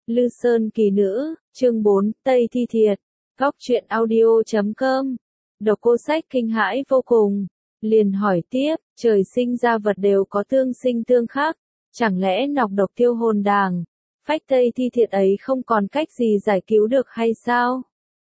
Lư Sơn kỳ nữ, chương 4, Tây Thi Thiệt, góc truyện audio.com. Độc Cô Sách kinh hãi vô cùng, liền hỏi tiếp, trời sinh ra vật đều có tương sinh tương khắc, chẳng lẽ nọc độc tiêu hồn đàng, phách Tây Thi Thiệt ấy không còn cách gì giải cứu được hay sao?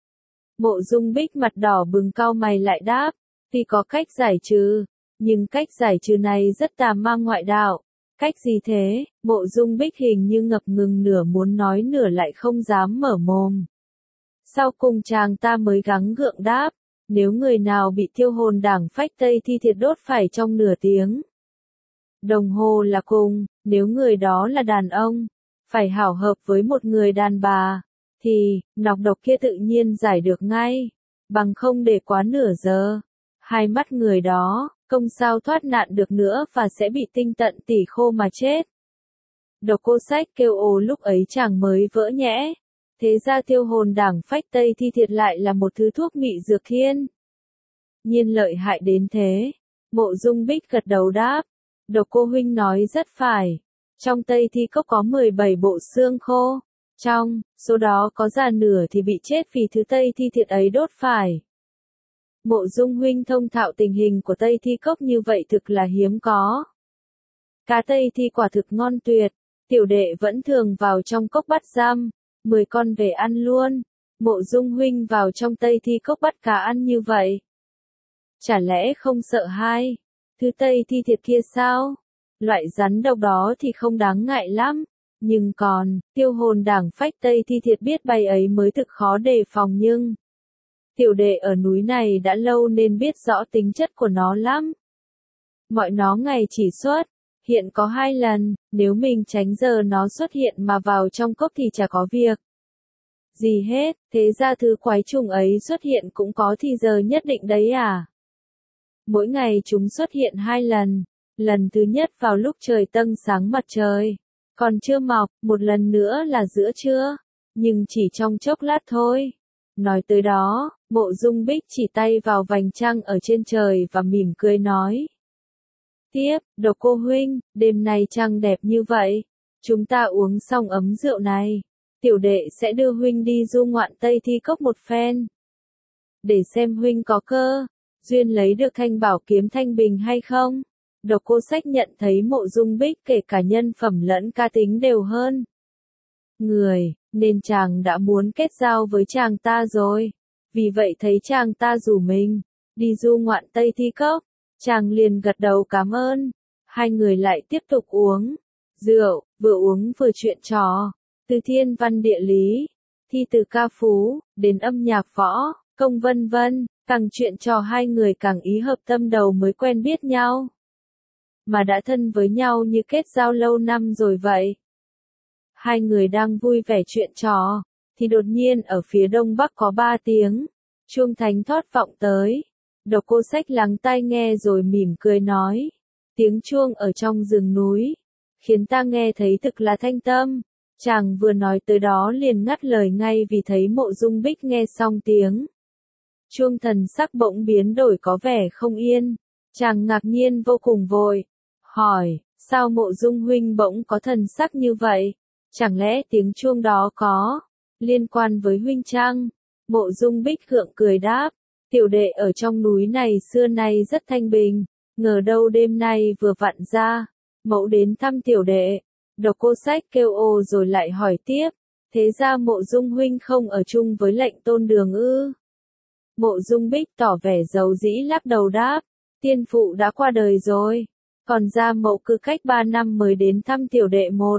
Mộ Dung Bích mặt đỏ bừng cau mày lại đáp, thì có cách giải trừ, nhưng cách giải trừ này rất tà ma ngoại đạo. Cách gì thế? Mộ Dung Bích hình như ngập ngừng nửa muốn nói nửa lại không dám mở mồm. Sau cùng chàng ta mới gắng gượng đáp, nếu người nào bị tiêu hồn đảng phách Tây Thi Thiệt đốt phải trong nửa tiếng đồng hồ là cùng, nếu người đó là đàn ông, phải hảo hợp với một người đàn bà, thì nọc độc kia tự nhiên giải được ngay, bằng không để quá nửa giờ. Hai mắt người đó, không sao thoát nạn được nữa và sẽ bị tinh tận tỉ khô mà chết. Độc Cô Sách kêu ồ lúc ấy chàng mới vỡ nhẽ. Thế ra tiêu hồn đảng phách Tây Thi Thiệt lại là một thứ thuốc mị dược thiên nhiên lợi hại đến thế. Mộ Dung Bích gật đầu đáp, Độc Cô huynh nói rất phải. Trong Tây Thi Cốc có 17 bộ xương khô, trong số đó có già nửa thì bị chết vì thứ Tây Thi Thiệt ấy đốt phải. Mộ Dung huynh thông thạo tình hình của Tây Thi Cốc như vậy thực là hiếm có. Cá Tây Thi quả thực ngon tuyệt, tiểu đệ vẫn thường vào trong cốc bắt giam, 10 con về ăn luôn. Mộ Dung huynh vào trong Tây Thi Cốc bắt cá ăn như vậy, chả lẽ không sợ hai thứ Tây Thi Thiệt kia sao? Loại rắn độc đó thì không đáng ngại lắm, nhưng còn tiêu hồn đảng phách Tây Thi Thiệt biết bay ấy mới thực khó đề phòng. Nhưng tiểu đệ ở núi này đã lâu nên biết rõ tính chất của nó lắm. Mọi nó ngày chỉ xuất hiện có 2 lần, nếu mình tránh giờ nó xuất hiện mà vào trong cốc thì chả có việc gì hết, thế ra thứ quái trùng ấy xuất hiện cũng có thì giờ nhất định đấy à? Mỗi ngày chúng xuất hiện 2 lần, lần thứ nhất vào lúc trời tâng sáng mặt trời còn chưa mọc, một lần nữa là giữa trưa, nhưng chỉ trong chốc lát thôi. Nói tới đó, Mộ Dung Bích chỉ tay vào vành trăng ở trên trời và mỉm cười nói tiếp, Độc Cô huynh, đêm nay trăng đẹp như vậy, chúng ta uống xong ấm rượu này, tiểu đệ sẽ đưa huynh đi du ngoạn Tây Thi Cốc một phen, để xem huynh có cơ duyên lấy được thanh bảo kiếm thanh bình hay không. Độc Cô Sách nhận thấy Mộ Dung Bích kể cả nhân phẩm lẫn cá tính đều hơn người, nên chàng đã muốn kết giao với chàng ta rồi. Vì vậy thấy chàng ta rủ mình đi du ngoạn Tây Thi Cốc, chàng liền gật đầu cảm ơn. Hai người lại tiếp tục uống rượu, vừa uống vừa chuyện trò, từ thiên văn địa lý, thi từ ca phú, đến âm nhạc võ, công vân vân, càng chuyện trò hai người càng ý hợp tâm đầu mới quen biết nhau. Mà đã thân với nhau như kết giao lâu năm rồi vậy. Hai người đang vui vẻ chuyện trò, thì đột nhiên ở phía đông bắc có 3 tiếng chuông thánh thót vọng tới. Độc Cô Sách lắng tai nghe rồi mỉm cười nói, tiếng chuông ở trong rừng núi khiến ta nghe thấy thực là thanh tâm. Chàng vừa nói tới đó liền ngắt lời ngay vì thấy Mộ Dung Bích nghe xong tiếng chuông thần sắc bỗng biến đổi có vẻ không yên. Chàng ngạc nhiên vô cùng vội hỏi, sao Mộ Dung huynh bỗng có thần sắc như vậy? Chẳng lẽ tiếng chuông đó có liên quan với huynh chăng? Mộ Dung Bích gượng cười đáp, tiểu đệ ở trong núi này xưa nay rất thanh bình, ngờ đâu đêm nay vừa vặn ra mẫu đến thăm tiểu đệ. Độc Cô Sách kêu ồ rồi lại hỏi tiếp, thế ra Mộ Dung huynh không ở chung với Lệnh Tôn Đường ư? Mộ Dung Bích tỏ vẻ giàu dĩ lắc đầu đáp, tiên phụ đã qua đời rồi, còn gia mẫu cứ cách 3 năm mới đến thăm tiểu đệ một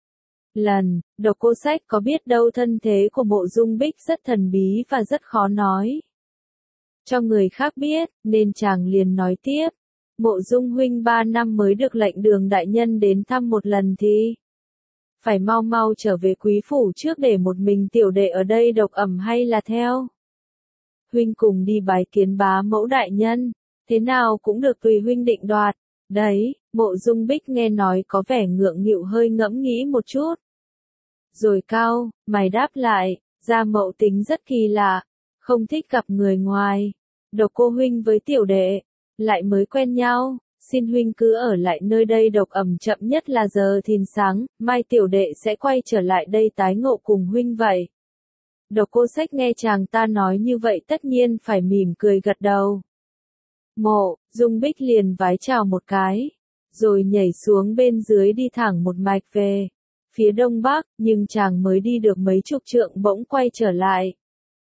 lần. Độc Cô Sách có biết đâu thân thế của Mộ Dung Bích rất thần bí và rất khó nói cho người khác biết, nên chàng liền nói tiếp, Mộ Dung huynh 3 năm mới được Lệnh Đường đại nhân đến thăm một lần thì phải mau mau trở về quý phủ trước để một mình tiểu đệ ở đây độc ẩm hay là theo huynh cùng đi bái kiến bá mẫu đại nhân, thế nào cũng được tùy huynh định đoạt. Đấy, Mộ Dung Bích nghe nói có vẻ ngượng nghịu hơi ngẫm nghĩ một chút. Rồi cau mày đáp lại, gia mẫu tính rất kỳ lạ, không thích gặp người ngoài. Độc Cô huynh với tiểu đệ lại mới quen nhau, xin huynh cứ ở lại nơi đây độc ẩm, chậm nhất là giờ thìn sáng, mai tiểu đệ sẽ quay trở lại đây tái ngộ cùng huynh vậy. Độc Cô Sách nghe chàng ta nói như vậy tất nhiên phải mỉm cười gật đầu. Mộ Dung Bích liền vái chào một cái, rồi nhảy xuống bên dưới đi thẳng một mạch về phía đông bắc, nhưng chàng mới đi được mấy chục trượng bỗng quay trở lại.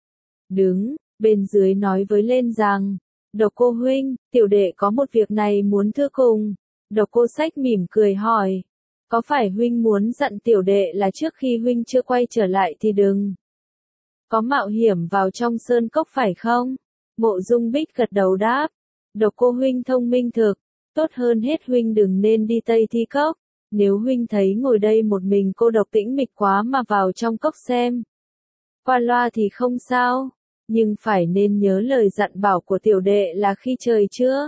Đứng bên dưới nói với lên rằng, Độc Cô huynh, tiểu đệ có một việc này muốn thưa cùng. Độc Cô Sách mỉm cười hỏi, có phải huynh muốn dặn tiểu đệ là trước khi huynh chưa quay trở lại thì đừng có mạo hiểm vào trong sơn cốc phải không? Mộ Dung Bích gật đầu đáp, Độc Cô huynh thông minh thực, tốt hơn hết huynh đừng nên đi Tây Thi Cốc. Nếu huynh thấy ngồi đây một mình cô độc tĩnh mịch quá mà vào trong cốc xem qua loa thì không sao, nhưng phải nên nhớ lời dặn bảo của tiểu đệ là khi trời chưa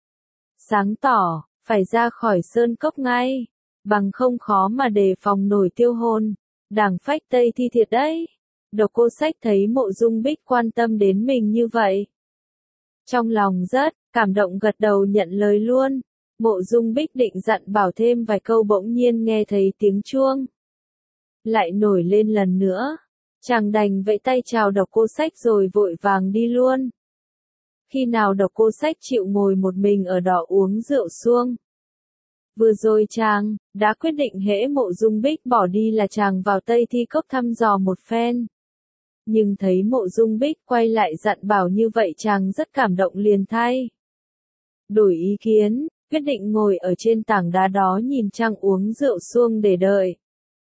sáng tỏ, phải ra khỏi sơn cốc ngay, bằng không khó mà đề phòng nổi tiêu hồn, đảng phách Tây Thi thiệt đấy. Độc Cô Sách thấy Mộ Dung Bích quan tâm đến mình như vậy, trong lòng rất cảm động gật đầu nhận lời luôn. Mộ Dung Bích định dặn bảo thêm vài câu bỗng nhiên nghe thấy tiếng chuông lại nổi lên lần nữa, chàng đành vẫy tay chào Độc Cô Sách rồi vội vàng đi luôn. Khi nào Độc Cô Sách chịu ngồi một mình ở đó uống rượu suông. Vừa rồi chàng đã quyết định hễ Mộ Dung Bích bỏ đi là chàng vào Tây Thi Cốc thăm dò một phen. Nhưng thấy Mộ Dung Bích quay lại dặn bảo như vậy chàng rất cảm động liền thay đổi ý kiến, quyết định ngồi ở trên tảng đá đó nhìn trăng uống rượu suông để đợi.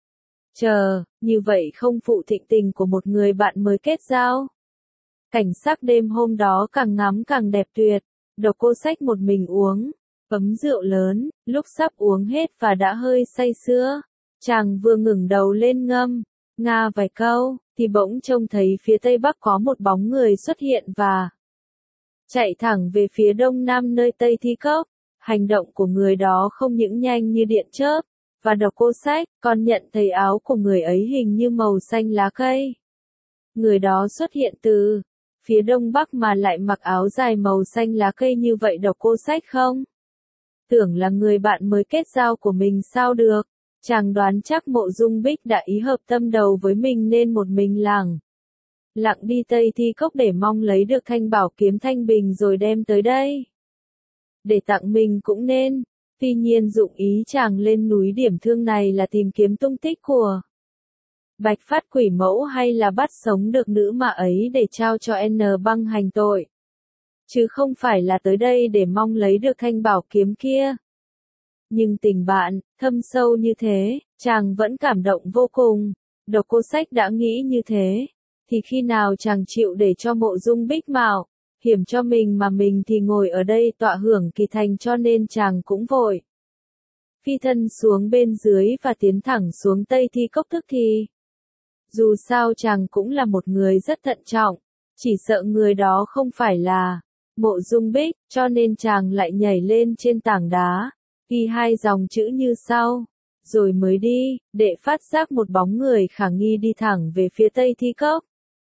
Chờ, như vậy không phụ thịnh tình của một người bạn mới kết giao. Cảnh sắc đêm hôm đó càng ngắm càng đẹp tuyệt, Độc Cô Sách một mình uống ấm rượu lớn, lúc sắp uống hết và đã hơi say sưa, chàng vừa ngẩng đầu lên ngâm nga vài câu, thì bỗng trông thấy phía tây bắc có một bóng người xuất hiện và chạy thẳng về phía đông nam nơi Tây Thi Cốc. Hành động của người đó không những nhanh như điện chớp, và Độc Cô Sách còn nhận thấy áo của người ấy hình như màu xanh lá cây. Người đó xuất hiện từ phía đông bắc mà lại mặc áo dài màu xanh lá cây như vậy, Độc Cô Sách không tưởng là người bạn mới kết giao của mình sao được. Chàng đoán chắc Mộ Dung Bích đã ý hợp tâm đầu với mình nên một mình lẳng lặng đi Tây Thi Cốc để mong lấy được thanh bảo kiếm Thanh Bình rồi đem tới đây để tặng mình cũng nên. Tuy nhiên dụng ý chàng lên núi điểm thương này là tìm kiếm tung tích của Bạch Phát Quỷ Mẫu hay là bắt sống được nữ mà ấy để trao cho N Băng hành tội, chứ không phải là tới đây để mong lấy được thanh bảo kiếm kia. Nhưng tình bạn thâm sâu như thế, chàng vẫn cảm động vô cùng. Độc Cô Sách đã nghĩ như thế, thì khi nào chàng chịu để cho Mộ Dung Bích mạo hiểm cho mình mà mình thì ngồi ở đây tọa hưởng kỳ thành, cho nên chàng cũng vội phi thân xuống bên dưới và tiến thẳng xuống Tây Thi Cốc tức thì. Dù sao chàng cũng là một người rất thận trọng, chỉ sợ người đó không phải là Mộ Dung Bích, cho nên chàng lại nhảy lên trên tảng đá, ghi hai dòng chữ như sau, rồi mới đi, để phát giác một bóng người khả nghi đi thẳng về phía Tây Thi Cốc.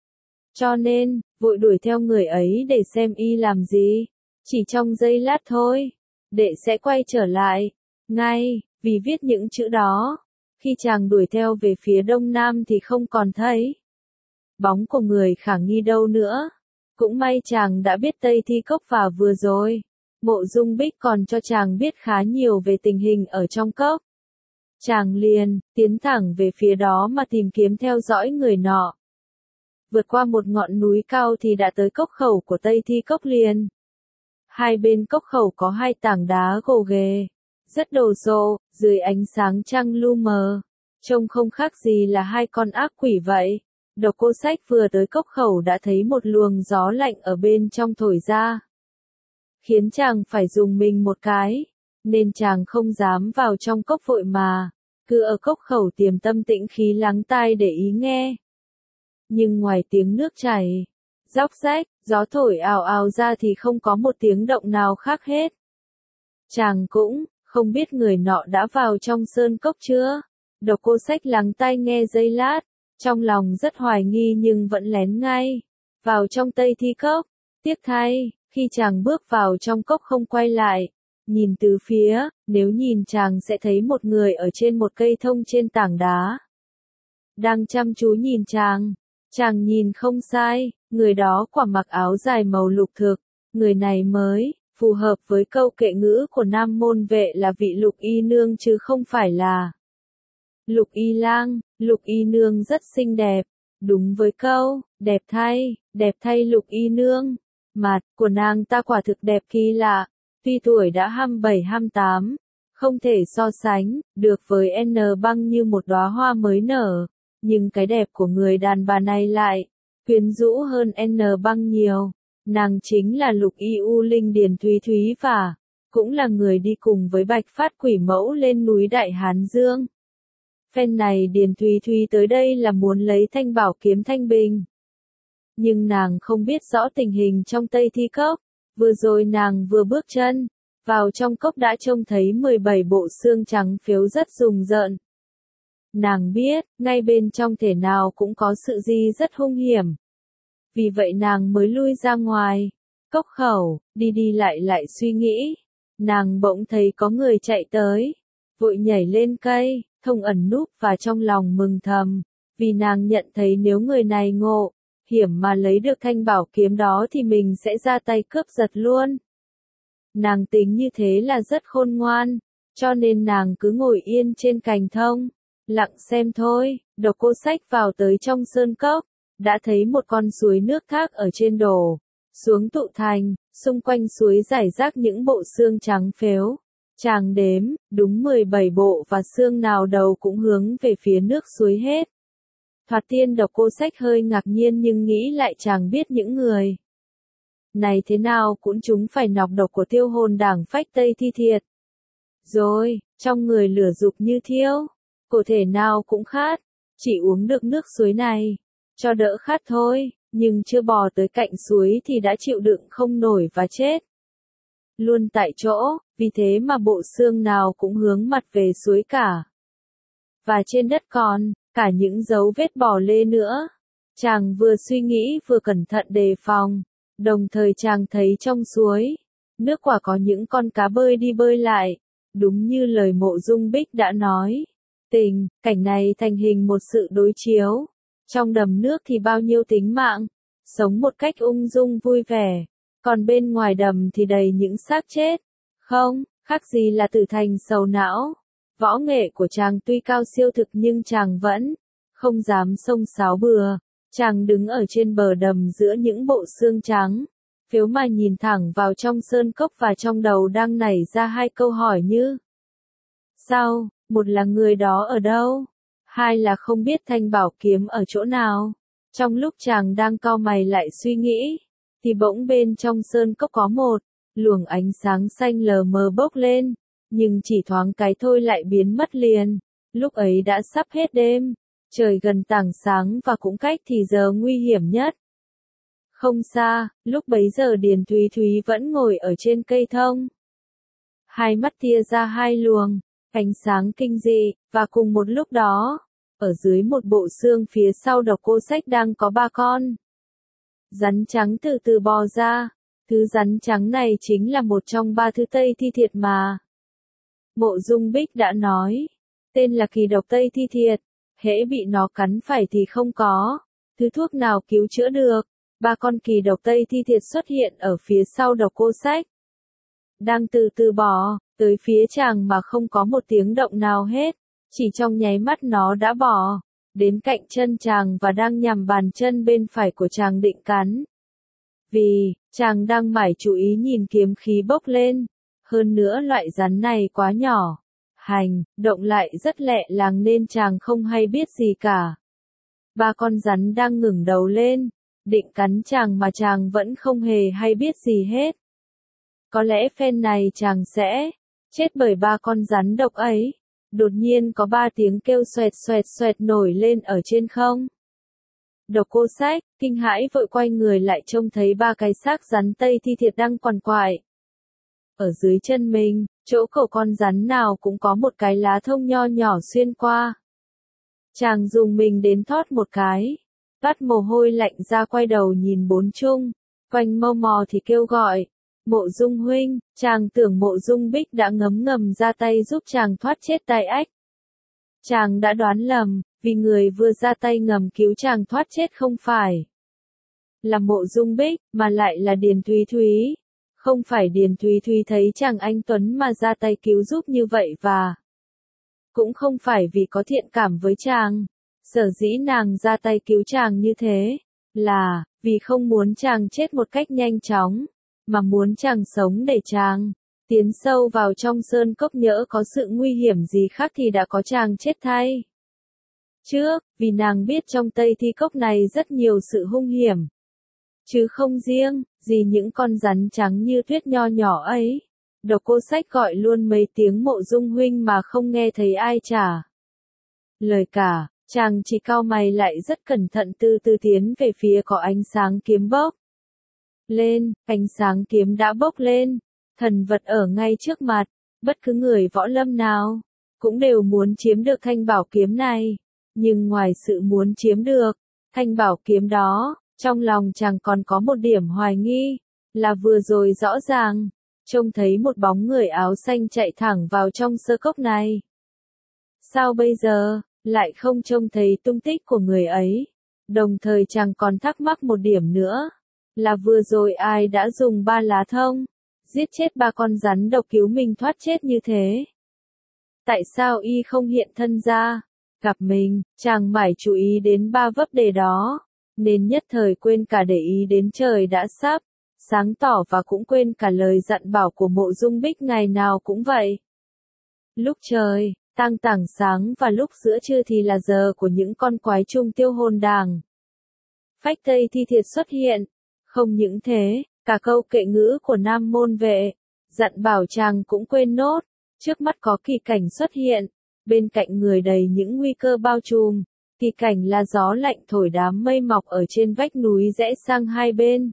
Cho nên, vội đuổi theo người ấy để xem y làm gì. Chỉ trong giây lát thôi, đệ sẽ quay trở lại ngay, vì viết những chữ đó. Khi chàng đuổi theo về phía đông nam thì không còn thấy bóng của người khả nghi đâu nữa. Cũng may chàng đã biết Tây Thi Cốc và vừa rồi Mộ Dung Bích còn cho chàng biết khá nhiều về tình hình ở trong cốc. Chàng liền tiến thẳng về phía đó mà tìm kiếm theo dõi người nọ. Vượt qua một ngọn núi cao thì đã tới cốc khẩu của Tây Thi Cốc liền. Hai bên cốc khẩu có hai tảng đá gồ ghề, rất đồ sộ, dưới ánh sáng trăng lu mờ, trông không khác gì là hai con ác quỷ vậy. Độc Cô Sách vừa tới cốc khẩu đã thấy một luồng gió lạnh ở bên trong thổi ra, khiến chàng phải dùng mình một cái, nên chàng không dám vào trong cốc vội mà cứ ở cốc khẩu tiềm tâm tĩnh khí lắng tai để ý nghe. Nhưng ngoài tiếng nước chảy róc rách, gió thổi ào ào ra thì không có một tiếng động nào khác hết. Chàng cũng không biết người nọ đã vào trong sơn cốc chưa. Độc Cô Sách lắng tai nghe giây lát, trong lòng rất hoài nghi nhưng vẫn lén ngay vào trong Tây Thi Cốc. Tiếc thay, khi chàng bước vào trong cốc không quay lại, Nhìn từ phía, nếu nhìn chàng sẽ thấy một người ở trên một cây thông trên tảng đá. Đang chăm chú nhìn chàng. Chàng nhìn không sai, người đó quả mặc áo dài màu lục thực. Người này mới, phù hợp với câu kệ ngữ của Nam môn vệ là vị Lục Y Nương chứ không phải là Lục Y Lang. Lục Y Nương rất xinh đẹp. Đúng với câu, đẹp thay Lục Y Nương. Mặt của nàng ta quả thực đẹp kỳ lạ. Tuy tuổi đã 27-28, không thể so sánh được với N Băng như một đóa hoa mới nở, nhưng cái đẹp của người đàn bà này lại quyến rũ hơn N Băng nhiều. Nàng chính là Lục Y U Linh Điền Thúy Thúy và cũng là người đi cùng với Bạch Phát Quỷ Mẫu lên núi Đại Hán Dương. Phen này Điền Thúy Thúy tới đây là muốn lấy thanh bảo kiếm Thanh Bình. Nhưng nàng không biết rõ tình hình trong Tây Thi Cốc. Vừa rồi nàng vừa bước chân vào trong cốc đã trông thấy 17 bộ xương trắng phiếu rất rùng rợn. Nàng biết, ngay bên trong thể nào cũng có sự gì rất hung hiểm. Vì vậy nàng mới lui ra ngoài cốc khẩu, đi lại suy nghĩ. Nàng bỗng thấy có người chạy tới, vội nhảy lên cây, thông ẩn núp và trong lòng mừng thầm, vì nàng nhận thấy nếu người này ngộ hiểm mà lấy được thanh bảo kiếm đó thì mình sẽ ra tay cướp giật luôn. Nàng tính như thế là rất khôn ngoan, cho nên nàng cứ ngồi yên trên cành thông, lặng xem thôi. Độc Cô Sách vào tới trong sơn cốc, đã thấy một con suối nước thác ở trên đổ xuống tụ thành, xung quanh suối rải rác những bộ xương trắng phếu. Chàng đếm, đúng 17 bộ và xương nào đầu cũng hướng về phía nước suối hết. Thoạt tiên Độc Cô Sách hơi ngạc nhiên nhưng nghĩ lại chàng biết những người này thế nào cũng chúng phải nọc độc của Tiêu Hồn Đảng Phách Tây Thi Thiệt. Rồi, trong người lửa dục như thiêu, cổ thể nào cũng khát, chỉ uống được nước suối này, cho đỡ khát thôi, nhưng chưa bò tới cạnh suối thì đã chịu đựng không nổi và chết luôn tại chỗ, vì thế mà bộ xương nào cũng hướng mặt về suối cả. Và trên đất còn cả những dấu vết bò lê nữa. Chàng vừa suy nghĩ vừa cẩn thận đề phòng, đồng thời chàng thấy trong suối nước quả có những con cá bơi đi bơi lại, đúng như lời Mộ Dung Bích đã nói. Tình cảnh này thành hình một sự đối chiếu. Trong đầm nước thì bao nhiêu tính mạng sống một cách ung dung vui vẻ, còn bên ngoài đầm thì đầy những xác chết. Không khác gì là tử thành sầu não. Võ nghệ của chàng tuy cao siêu thực nhưng chàng vẫn không dám xông xáo bừa. Chàng đứng ở trên bờ đầm giữa những bộ xương trắng phiếu mà nhìn thẳng vào trong sơn cốc và trong đầu đang nảy ra hai câu hỏi như sau, một là người đó ở đâu? Hai là không biết thanh bảo kiếm ở chỗ nào? Trong lúc chàng đang cau mày lại suy nghĩ, thì bỗng bên trong sơn cốc có một luồng ánh sáng xanh lờ mờ bốc lên, nhưng chỉ thoáng cái thôi lại biến mất liền. Lúc ấy đã sắp hết đêm, trời gần tảng sáng và cũng cách thì giờ nguy hiểm nhất. Không xa, lúc bấy giờ Điền Thúy Thúy vẫn ngồi ở trên cây thông. Hai mắt tia ra hai luồng ánh sáng kinh dị, và cùng một lúc đó, ở dưới một bộ xương phía sau Độc Cô Sách đang có ba con rắn trắng từ từ bò ra. Thứ rắn trắng này chính là một trong ba thứ Tây Thi Thiệt mà Mộ Dung Bích đã nói. Tên là kỳ độc Tây Thi Thiệt. Hễ bị nó cắn phải thì không có thứ thuốc nào cứu chữa được. Ba con kỳ độc Tây Thi Thiệt xuất hiện ở phía sau Độc Cô Sách, đang từ từ bò tới phía chàng mà không có một tiếng động nào hết. Chỉ trong nháy mắt nó đã bò đến cạnh chân chàng và đang nhằm bàn chân bên phải của chàng định cắn. Vì chàng đang mải chú ý nhìn kiếm khí bốc lên, hơn nữa loại rắn này quá nhỏ, hành động lại rất lẹ làng nên chàng không hay biết gì cả. Ba con rắn đang ngẩng đầu lên, định cắn chàng mà chàng vẫn không hề hay biết gì hết. Có lẽ phen này chàng sẽ chết bởi ba con rắn độc ấy. Đột nhiên có ba tiếng kêu xoẹt xoẹt xoẹt nổi lên ở trên không. Độc Cô Sách kinh hãi vội quay người lại trông thấy ba cái xác rắn Tây Thi Thiệt đang quằn quại ở dưới chân mình, chỗ cổ con rắn nào cũng có một cái lá thông nho nhỏ xuyên qua. Chàng dùng mình đến thót một cái, toát mồ hôi lạnh ra quay đầu nhìn bốn chung, quanh mâu mò thì kêu gọi, Mộ Dung huynh, chàng tưởng Mộ Dung Bích đã ngấm ngầm ra tay giúp chàng thoát chết tai ách. Chàng đã đoán lầm, vì người vừa ra tay ngầm cứu chàng thoát chết không phải là Mộ Dung Bích, mà lại là Điền Thúy Thúy. Không phải Điền Thúy Thúy thấy chàng anh tuấn mà ra tay cứu giúp như vậy và cũng không phải vì có thiện cảm với chàng. Sở dĩ nàng ra tay cứu chàng như thế, là vì không muốn chàng chết một cách nhanh chóng, mà muốn chàng sống để chàng tiến sâu vào trong sơn cốc, nhỡ có sự nguy hiểm gì khác thì đã có chàng chết thay. Trước, vì nàng biết trong Tây Thi Cốc này rất nhiều sự hung hiểm. Chứ không riêng, gì những con rắn trắng như tuyết nho nhỏ ấy. Độc Cô Sách gọi luôn mấy tiếng Mộ Dung huynh mà không nghe thấy ai trả lời cả, chàng chỉ cau mày lại rất cẩn thận từ từ tiến về phía có ánh sáng kiếm bốc lên, ánh sáng kiếm đã bốc lên, thần vật ở ngay trước mặt, bất cứ người võ lâm nào cũng đều muốn chiếm được thanh bảo kiếm này, nhưng ngoài sự muốn chiếm được thanh bảo kiếm đó, trong lòng chàng còn có một điểm hoài nghi, là vừa rồi rõ ràng trông thấy một bóng người áo xanh chạy thẳng vào trong sơ cốc này. Sao bây giờ lại không trông thấy tung tích của người ấy? Đồng thời chàng còn thắc mắc một điểm nữa, là vừa rồi ai đã dùng 3 lá thông giết chết 3 con rắn độc cứu mình thoát chết như thế? Tại sao y không hiện thân ra gặp mình? Chàng mải chú ý đến 3 vấn đề đó, nên nhất thời quên cả để ý đến trời đã sắp sáng tỏ và cũng quên cả lời dặn bảo của Mộ Dung Bích ngày nào cũng vậy. Lúc trời tang tảng sáng và lúc giữa trưa thì là giờ của những con quái trung tiêu hồn đàng. Phách Tây Thi Thiệt xuất hiện. Không những thế, cả câu kệ ngữ của Nam Môn Vệ dặn bảo chàng cũng quên nốt. Trước mắt có kỳ cảnh xuất hiện, bên cạnh người đầy những nguy cơ bao trùm. Kỳ cảnh là gió lạnh thổi đám mây mọc ở trên vách núi rẽ sang hai bên,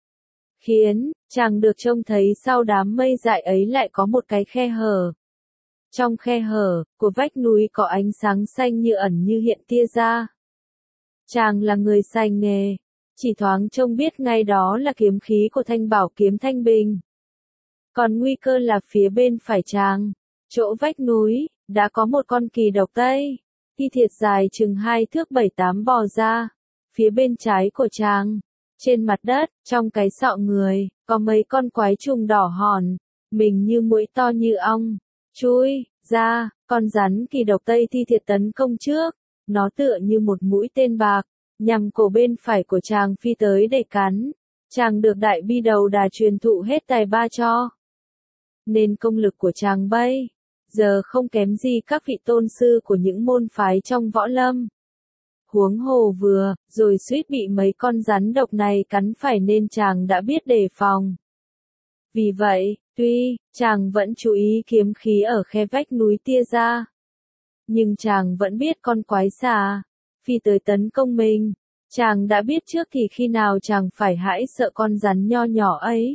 khiến chàng được trông thấy sau đám mây dại ấy lại có một cái khe hở. Trong khe hở của vách núi có ánh sáng xanh như ẩn như hiện tia ra. Chàng là người sành nghề, chỉ thoáng trông biết ngay đó là kiếm khí của thanh bảo kiếm Thanh Bình. Còn nguy cơ là phía bên phải chàng, chỗ vách núi, đã có một con kỳ độc Tây Thi Thiệt dài chừng 2 thước 7-8 bò ra. Phía bên trái của chàng, trên mặt đất, trong cái sọ người, có mấy con quái trùng đỏ hòn, mình như mũi to như ong, chui ra. Con rắn kỳ độc Tây Thi Thiệt tấn công trước, nó tựa như một mũi tên bạc, nhằm cổ bên phải của chàng phi tới để cắn. Chàng được Đại Bi Đầu Đà truyền thụ hết tài ba cho, nên công lực của chàng bây giờ không kém gì các vị tôn sư của những môn phái trong võ lâm. Huống hồ vừa rồi suýt bị mấy con rắn độc này cắn phải nên chàng đã biết đề phòng. Vì vậy, tuy chàng vẫn chú ý kiếm khí ở khe vách núi tia ra, nhưng chàng vẫn biết con quái xà phi tới tấn công mình. Chàng đã biết trước thì khi nào chàng phải hãi sợ con rắn nho nhỏ ấy.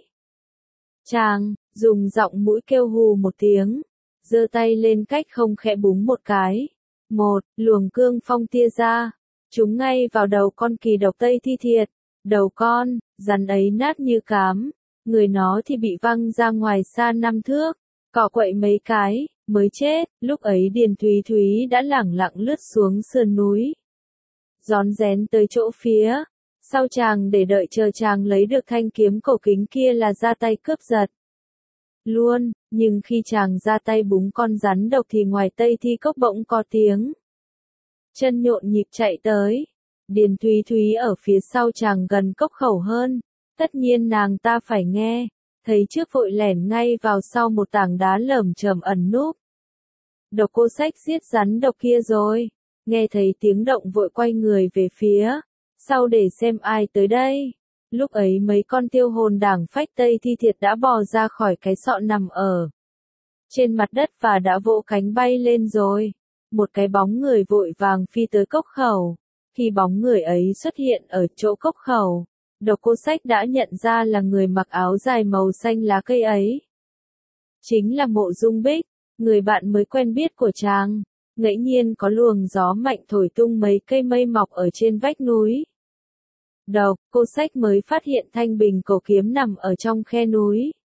Chàng dùng giọng mũi kêu hù một tiếng, giơ tay lên cách không khẽ búng một cái. Một luồng cương phong tia ra, trúng ngay vào đầu con kỳ độc Tây Thi Thiệt. Đầu con rắn ấy nát như cám, người nó thì bị văng ra ngoài xa 5 thước, cọ quậy mấy cái mới chết. Lúc ấy Điền Thúy Thúy đã lẳng lặng lướt xuống sườn núi, rón rén tới chỗ phía sau chàng để đợi chờ chàng lấy được thanh kiếm cổ kính kia là ra tay cướp giật luôn. Nhưng khi chàng ra tay búng con rắn độc thì ngoài Tây Thi Cốc bỗng có tiếng chân nhộn nhịp chạy tới. Điền Thúy Thúy ở phía sau chàng gần cốc khẩu hơn, tất nhiên nàng ta phải nghe, thấy trước vội lẻn ngay vào sau một tảng đá lởm chởm ẩn núp. Độc Cô Sách giết rắn độc kia rồi. Nghe thấy tiếng động vội quay người về phía sau để xem ai tới đây. Lúc ấy mấy con tiêu hồn đảng Phách Tây Thi Thiệt đã bò ra khỏi cái sọ nằm ở trên mặt đất và đã vỗ cánh bay lên rồi. Một cái bóng người vội vàng phi tới cốc khẩu. Khi bóng người ấy xuất hiện ở chỗ cốc khẩu, Độc Cô Sách đã nhận ra là người mặc áo dài màu xanh lá cây ấy chính là Mộ Dung Bích, người bạn mới quen biết của chàng. Ngẫu nhiên có luồng gió mạnh thổi tung mấy cây mây mọc ở trên vách núi. Độc Cô Sách mới phát hiện thanh bình cổ kiếm nằm ở trong khe núi.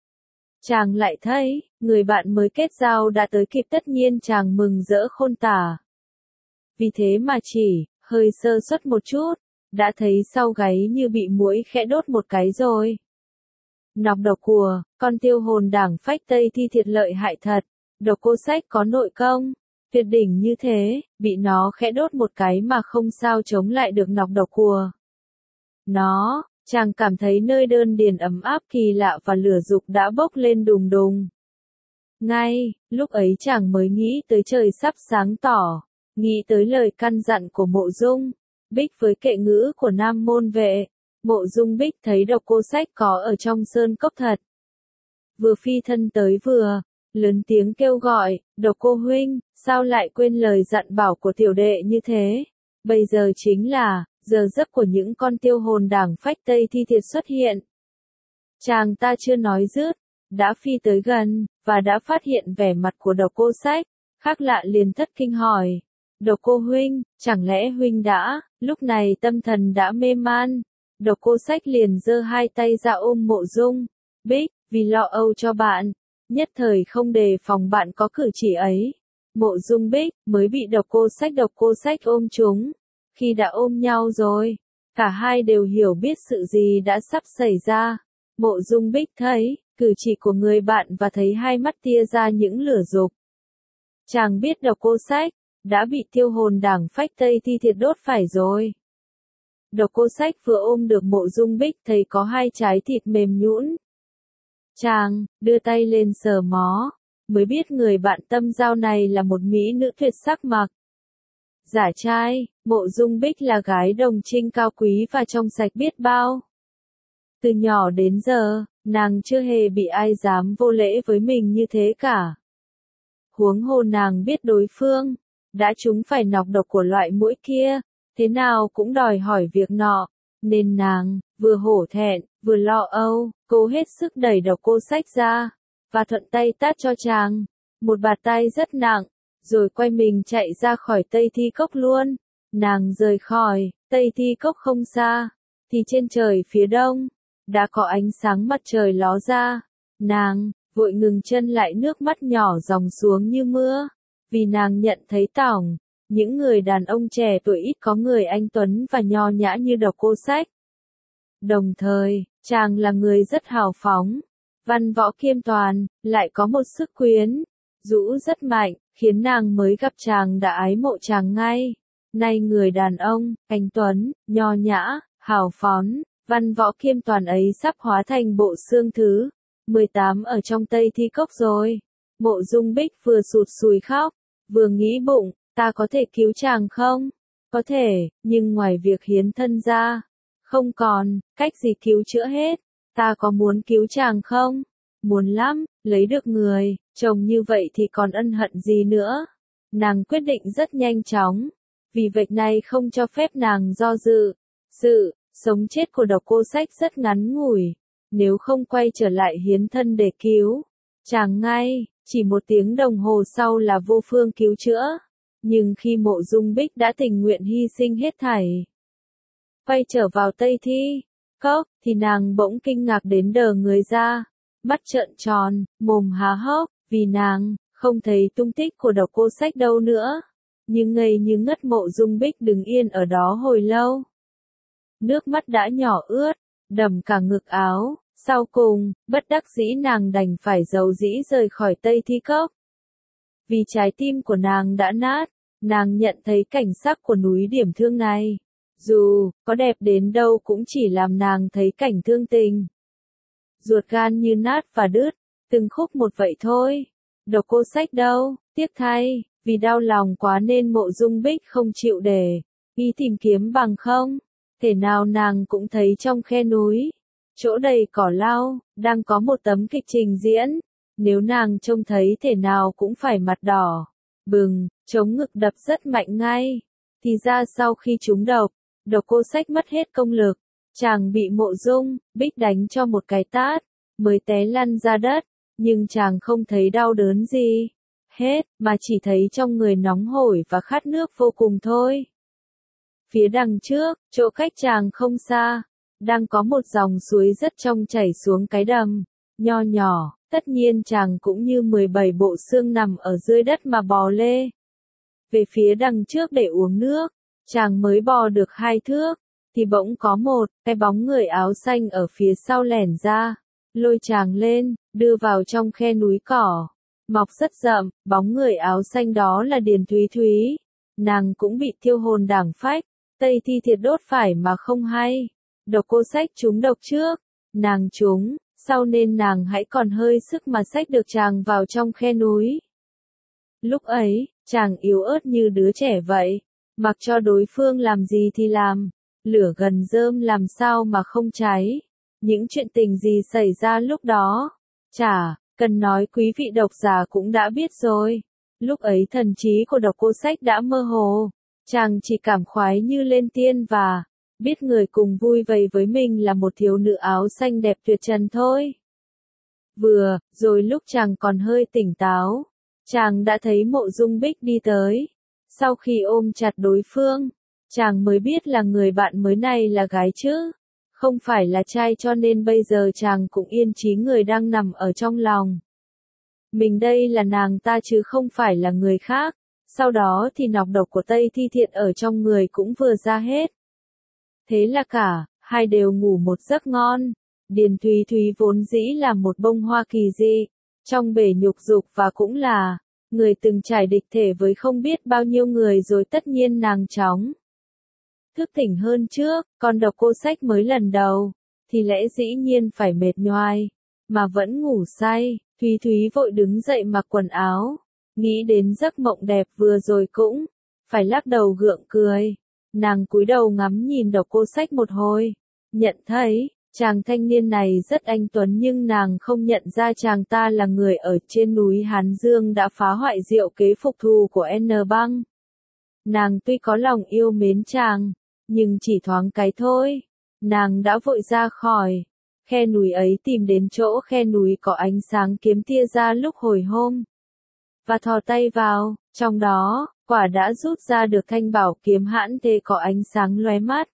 Chàng lại thấy, người bạn mới kết giao đã tới kịp, tất nhiên chàng mừng rỡ khôn tả. Vì thế mà chỉ, hơi sơ suất một chút, đã thấy sau gáy như bị muỗi khẽ đốt một cái rồi. Nọc độc cùa, con tiêu hồn đảng phách Tây Thi thiệt lợi hại thật, độc cô sách có nội công, tuyệt đỉnh như thế, bị nó khẽ đốt một cái mà không sao chống lại được nọc độc cùa. Nó, chàng cảm thấy nơi đơn điền ấm áp kỳ lạ và lửa dục đã bốc lên đùng đùng. Ngay, lúc ấy chàng mới nghĩ tới trời sắp sáng tỏ, nghĩ tới lời căn dặn của Mộ Dung Bích với kệ ngữ của Nam Môn Vệ. Mộ Dung Bích thấy độc cô sách có ở trong sơn cốc thật. Vừa phi thân tới vừa, lớn tiếng kêu gọi, độc cô huynh, sao lại quên lời dặn bảo của tiểu đệ như thế? Bây giờ chính là, giờ giấc của những con tiêu hồn đảng phách Tây Thi thiệt xuất hiện. Chàng ta chưa nói dứt, đã phi tới gần, và đã phát hiện vẻ mặt của độc cô sách, khác lạ liền thất kinh hỏi. Độc cô huynh, chẳng lẽ huynh đã, lúc này tâm thần đã mê man. Độc cô sách liền giơ hai tay ra ôm Mộ Dung Bích, vì lo âu cho bạn, nhất thời không đề phòng bạn có cử chỉ ấy. Mộ Dung Bích mới bị độc cô sách ôm chúng. Khi đã ôm nhau rồi, cả hai đều hiểu biết sự gì đã sắp xảy ra. Mộ Dung Bích thấy cử chỉ của người bạn và thấy hai mắt tia ra những lửa dục. Chàng biết độc cô sách đã bị tiêu hồn đảng phách Tây Thi thiệt đốt phải rồi. Độc cô sách vừa ôm được Mộ Dung Bích thấy có hai trái thịt mềm nhũn. Chàng đưa tay lên sờ mó, mới biết người bạn tâm giao này là một mỹ nữ tuyệt sắc mặc. Giả trai, Mộ Dung Bích là gái đồng trinh cao quý và trong sạch biết bao. Từ nhỏ đến giờ, nàng chưa hề bị ai dám vô lễ với mình như thế cả. Huống hồ nàng biết đối phương đã trúng phải nọc độc của loại muỗi kia, thế nào cũng đòi hỏi việc nọ, nên nàng vừa hổ thẹn, vừa lo âu, cố hết sức đẩy độc cô sách ra, và thuận tay tát cho chàng một bạt tay rất nặng, rồi quay mình chạy ra khỏi Tây Thi Cốc luôn. Nàng rời khỏi Tây Thi Cốc không xa, thì trên trời phía đông đã có ánh sáng mặt trời ló ra. Nàng vội ngừng chân lại, nước mắt nhỏ ròng xuống như mưa, vì nàng nhận thấy tổng những người đàn ông trẻ tuổi ít có người anh tuấn và nho nhã như độc cô sách. Đồng thời, chàng là người rất hào phóng, văn võ kiêm toàn, lại có một sức quyến rũ rất mạnh, khiến nàng mới gặp chàng đã ái mộ chàng ngay. Nay người đàn ông, anh tuấn, nho nhã, hào phóng, văn võ kiêm toàn ấy sắp hóa thành bộ xương thứ 18 ở trong Tây Thi Cốc rồi. Mộ Dung Bích vừa sụt sùi khóc, vừa nghĩ bụng, ta có thể cứu chàng không? Có thể, nhưng ngoài việc hiến thân ra, không còn cách gì cứu chữa hết. Ta có muốn cứu chàng không? Muốn lắm, lấy được người chồng như vậy thì còn ân hận gì nữa. Nàng quyết định rất nhanh chóng, vì việc này không cho phép nàng do dự. Sự sống chết của độc cô sách rất ngắn ngủi, nếu không quay trở lại hiến thân để cứu chàng ngay, chỉ 1 tiếng đồng hồ sau là vô phương cứu chữa. Nhưng khi Mộ Dung Bích đã tình nguyện hy sinh hết thảy, quay trở vào Tây Thi Cốc, thì nàng bỗng kinh ngạc đến đờ người ra, mắt trợn tròn, mồm há hốc, vì nàng không thấy tung tích của độc cô sách đâu nữa. Nhưng ngây như ngất, Mộ Dung Bích đứng yên ở đó hồi lâu. Nước mắt đã nhỏ ướt, đầm cả ngực áo, sau cùng, bất đắc dĩ nàng đành phải dầu dĩ rời khỏi Tây Thi Cốc. Vì trái tim của nàng đã nát, nàng nhận thấy cảnh sắc của núi Điểm Thương này, dù có đẹp đến đâu cũng chỉ làm nàng thấy cảnh thương tình. Ruột gan như nát và đứt, từng khúc một vậy thôi. Độc cô sách đâu, tiếc thay, vì đau lòng quá nên Mộ Dung Bích không chịu để ý tìm kiếm, bằng không thể nào nàng cũng thấy trong khe núi, chỗ đầy cỏ lau, đang có một tấm kịch trình diễn. Nếu nàng trông thấy thể nào cũng phải mặt đỏ bừng, chống ngực đập rất mạnh ngay. Thì ra sau khi trúng độc, độc cô sách mất hết công lực, chàng bị Mộ Dung Bích đánh cho một cái tát, mới té lăn ra đất, nhưng chàng không thấy đau đớn gì hết, mà chỉ thấy trong người nóng hổi và khát nước vô cùng thôi. Phía đằng trước, chỗ cách chàng không xa, đang có một dòng suối rất trong chảy xuống cái đầm nho nhỏ, Tất nhiên chàng cũng như 17 bộ xương nằm ở dưới đất mà bò lê. Về phía đằng trước để uống nước, chàng mới bò được 2 thước, thì bỗng có một cái bóng người áo xanh ở phía sau lẻn ra, lôi chàng lên, đưa vào trong khe núi cỏ, mọc rất rậm. Bóng người áo xanh đó là Điền Thúy Thúy, nàng cũng bị thiêu hồn đảng phách, Tây Thi Thiệt đốt phải mà không hay. Độc Cô Sách trúng độc trước, nàng trúng, sau nên nàng hãy còn hơi sức mà xách được chàng vào trong khe núi. Lúc ấy, chàng yếu ớt như đứa trẻ vậy, mặc cho đối phương làm gì thì làm, lửa gần rơm làm sao mà không cháy. Những chuyện tình gì xảy ra lúc đó, chả cần nói, quý vị độc giả cũng đã biết rồi. Lúc ấy thần trí của Độc Cô Sách đã mơ hồ, chàng chỉ cảm khoái như lên tiên và biết người cùng vui vầy với mình là một thiếu nữ áo xanh đẹp tuyệt trần thôi. Vừa rồi lúc chàng còn hơi tỉnh táo, chàng đã thấy Mộ Dung Bích đi tới. Sau khi ôm chặt đối phương, chàng mới biết là người bạn mới này là gái chứ, không phải là trai, cho nên bây giờ chàng cũng yên chí người đang nằm ở trong lòng mình đây là nàng ta chứ không phải là người khác. Sau đó thì nọc độc của Tây Thi Thiện ở trong người cũng vừa ra hết. Thế là cả hai đều ngủ một giấc ngon. Điền Thúy Thúy vốn dĩ là một bông hoa kỳ dị trong bể nhục dục và cũng là người từng trải địch thể với không biết bao nhiêu người rồi, tất nhiên nàng chóng thức tỉnh hơn trước. Còn Độc Cô Sách mới lần đầu thì lẽ dĩ nhiên phải mệt nhoài mà vẫn ngủ say. Thúy Thúy vội đứng dậy mặc quần áo, nghĩ đến giấc mộng đẹp vừa rồi cũng phải lắc đầu gượng cười. Nàng cúi đầu ngắm nhìn Độc Cô Sách một hồi, nhận thấy chàng thanh niên này rất anh tuấn, nhưng nàng không nhận ra chàng ta là người ở trên núi Hán Dương đã phá hoại diệu kế phục thù của N Bang. Nàng tuy có lòng yêu mến chàng, nhưng chỉ thoáng cái thôi, nàng đã vội ra khỏi khe núi ấy, tìm đến chỗ khe núi có ánh sáng kiếm tia ra lúc hồi hôm, và thò tay vào, trong đó, quả đã rút ra được thanh bảo kiếm hãn thế có ánh sáng lóe mắt.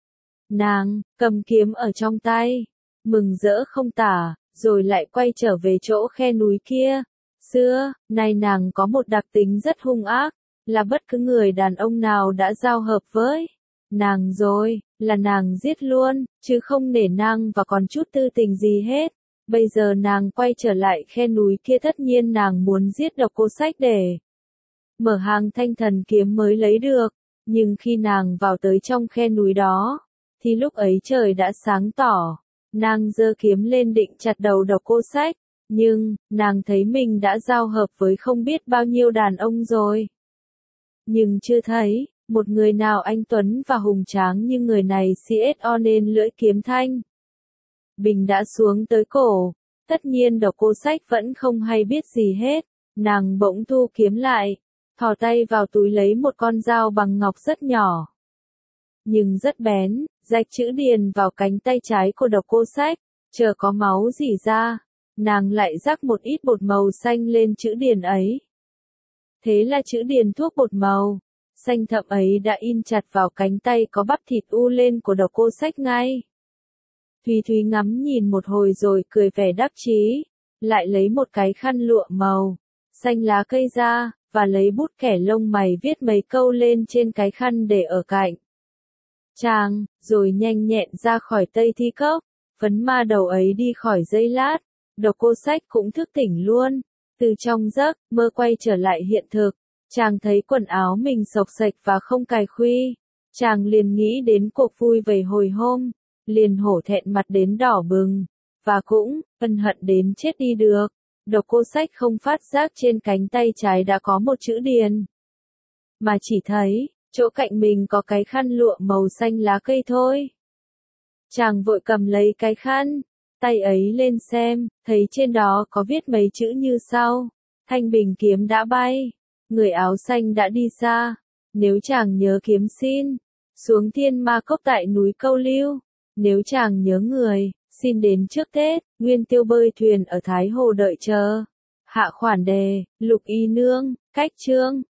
Nàng cầm kiếm ở trong tay, mừng rỡ không tả, rồi lại quay trở về chỗ khe núi kia. Xưa nay nàng có một đặc tính rất hung ác, là bất cứ người đàn ông nào đã giao hợp với nàng rồi, là nàng giết luôn, chứ không nể nang và còn chút tư tình gì hết. Bây giờ nàng quay trở lại khe núi kia, tất nhiên nàng muốn giết Độc Cô Sách để mở hàng thanh thần kiếm mới lấy được. Nhưng khi nàng vào tới trong khe núi đó, thì lúc ấy trời đã sáng tỏ. Nàng giơ kiếm lên định chặt đầu Độc Cô Sách, nhưng nàng thấy mình đã giao hợp với không biết bao nhiêu đàn ông rồi, nhưng chưa thấy một người nào anh tuấn và hùng tráng như người này. CSO nên lưỡi kiếm thanh bình đã xuống tới cổ. Tất nhiên Độc Cô Sách vẫn không hay biết gì hết. Nàng bỗng thu kiếm lại, thò tay vào túi lấy một con dao bằng ngọc rất nhỏ, nhưng rất bén, rạch chữ Điền vào cánh tay trái của Độc Cô Sách. Chờ có máu rỉ ra, nàng lại rắc một ít bột màu xanh lên chữ Điền ấy. Thế là chữ Điền thuốc bột màu xanh thẫm ấy đã in chặt vào cánh tay có bắp thịt u lên của Độc Cô Sách ngay. Thúy Thúy ngắm nhìn một hồi rồi cười vẻ đắc chí, lại lấy một cái khăn lụa màu xanh lá cây ra, và lấy bút kẻ lông mày viết mấy câu lên trên cái khăn để ở cạnh chàng, rồi nhanh nhẹn ra khỏi Tây Thi Cốc. Phấn ma đầu ấy đi khỏi giây lát, Độc Cô Sách cũng thức tỉnh luôn. Từ trong giấc mơ quay trở lại hiện thực, chàng thấy quần áo mình xộc xệch và không cài khuy. Chàng liền nghĩ đến cuộc vui vầy hồi hôm, liền hổ thẹn mặt đến đỏ bừng, và cũng ân hận đến chết đi được. Độc Cô Sách không phát giác trên cánh tay trái đã có một chữ Điền, mà chỉ thấy chỗ cạnh mình có cái khăn lụa màu xanh lá cây thôi. Chàng vội cầm lấy cái khăn tay ấy lên xem, thấy trên đó có viết mấy chữ như sau: thanh bình kiếm đã bay, người áo xanh đã đi xa. Nếu chàng nhớ kiếm xin xuống Thiên Ma Cốc tại núi Câu Lưu. Nếu chàng nhớ người, xin đến trước Tết, Nguyên Tiêu bơi thuyền ở Thái Hồ đợi chờ. Hạ khoản đề, Lục Y Nương, cách chương.